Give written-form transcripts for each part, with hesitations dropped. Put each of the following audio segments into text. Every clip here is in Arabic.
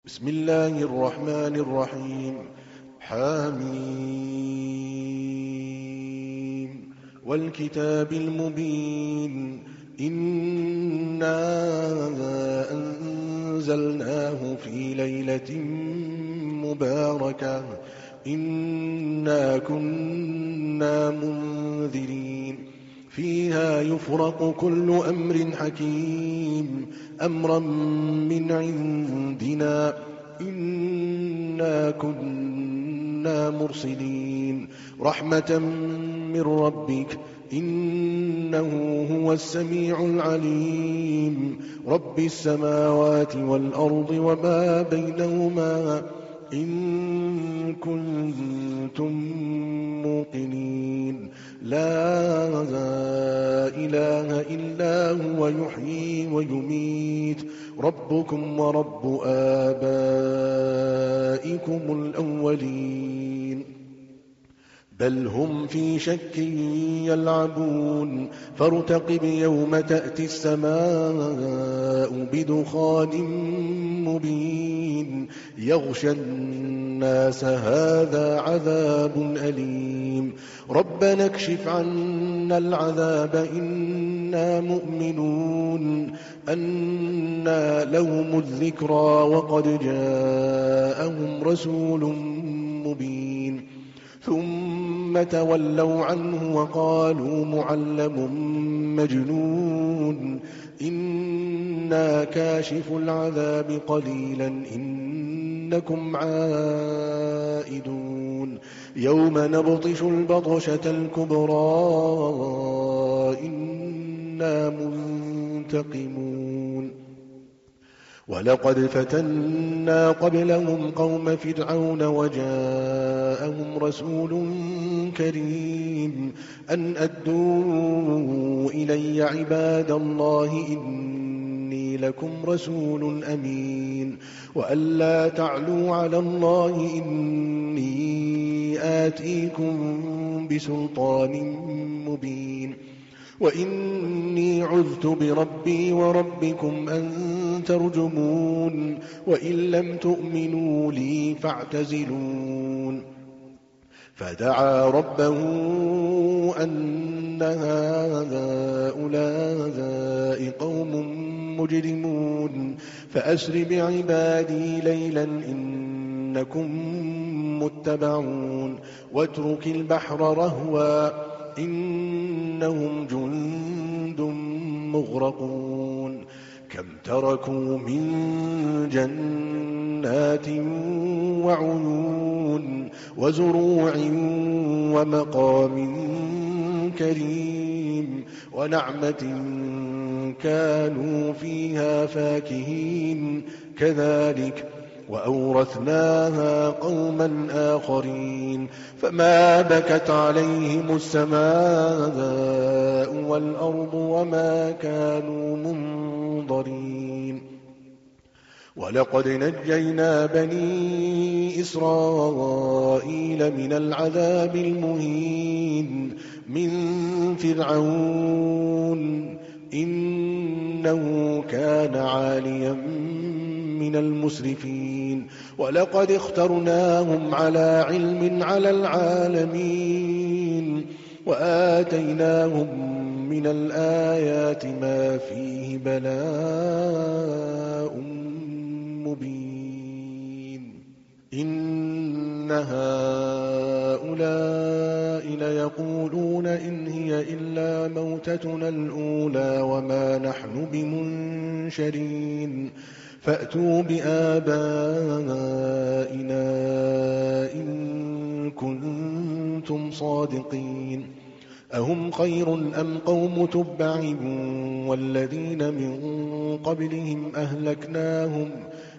بسم الله الرحمن الرحيم. حميم والكتاب المبين. إنا أنزلناه في ليلة مباركة إنا كنا منذرين فيها يفرق كل أمر حكيم أمرا من عندنا إنا كنا مرسلين رحمة من ربك إنه هو السميع العليم رب السماوات والأرض وما بينهما إن كنتم موقنين لا إله إلا هو يحيي ويميت ربكم ورب آبائكم الأولين بل هم في شك يلعبون فارتقب يوم تأتي السماء بدخان مبين يغشى الناس هذا عذاب أليم ربنا اكشف عنا العذاب إنا مؤمنون أنى لهم الذكرى وقد جاءهم رسول مبين ثم تولوا عنه وقالوا معلم مجنون إنا كاشف العذاب قليلا إنكم عائدون يوم نبطش البطشة الكبرى إنا منتقمون ولقد فتنا قبلهم قوم فرعون وجاءهم رسول كريم أن أدوا إلي عباد الله إني لكم رسول أمين وأن لا تعلوا على الله إني آتيكم بسلطان مبين وإني عذت بربي وربكم أن ترجمون وإن لم تؤمنوا لي فاعتزلون فدعا ربه أن هؤلاء قوم مجرمون فأسر بعبادي ليلا إنكم متبعون واترك البحر رهوا إنهم جند مغرقون كم تركوا من جنات وعيون وزروع ومقام كريم ونعمة كانوا فيها فاكهين كذلك وأورثناها قوما آخرين فما بكت عليهم السماء والأرض وما كانوا منظرين ولقد نجينا بني إسرائيل من العذاب المهين من فرعون إنه كان عاليا من المسرفين ولقد اخترناهم على علم على العالمين وآتيناهم من الآيات ما فيه بلاء مبين إن هؤلاء ليقولون إن هي إلا موتتنا الأولى وما نحن بمنشرين فأتوا بآبائنا إن كنتم صادقين أهم خير أم قوم تبع والذين من قبلهم أهلكناهم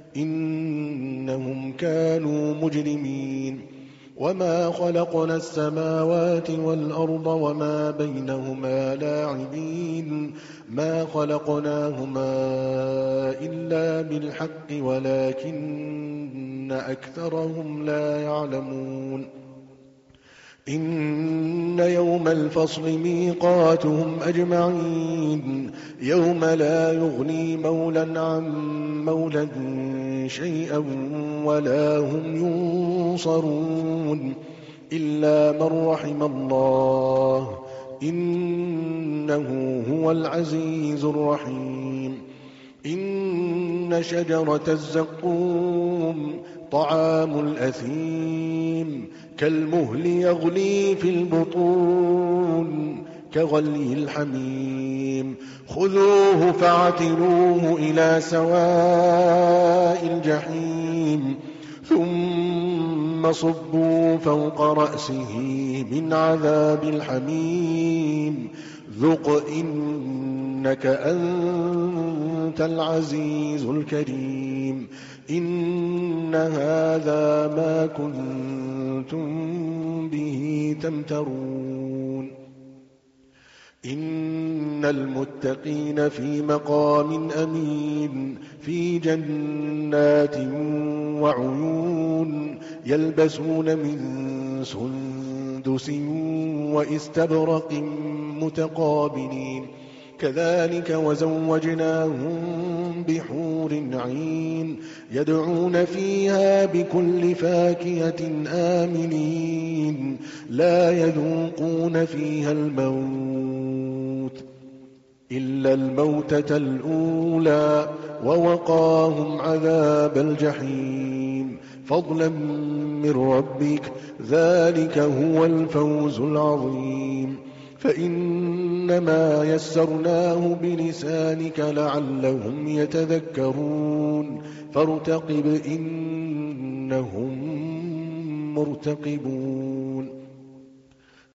إنهم كانوا مجرمين وما خلقنا السماوات والأرض وما بينهما لاعبين ما خلقناهما إلا بالحق ولكن أكثرهم لا يعلمون إن يوم الفصل ميقاتهم أجمعين يوم لا يغني مولى عن مولى شيئا ولا هم ينصرون إلا من رحم الله إنه هو العزيز الرحيم إن شجرة الزقوم طعام الأثيم كالمهل يغلي في البطون كغلي الحميم خذوه فاعتلوه إلى سواء الجحيم ثم صبوا فوق رأسه من عذاب الحميم ذق إنك أنت العزيز الكريم إن هذا ما كنتم به تمترون إن المتقين في مقام أمين في جنات وعيون يلبسون من سندس وإستبرق متقابلين كذلك وزوجناهم بحور عين يدعون فيها بكل فاكهة آمنين لا يذوقون فيها الموت إلا الموتة الأولى ووقاهم عذاب الجحيم فضلا من ربك ذلك هو الفوز العظيم فإنما يسرناه بلسانك لعلهم يتذكرون فارتقب إنهم مرتقبون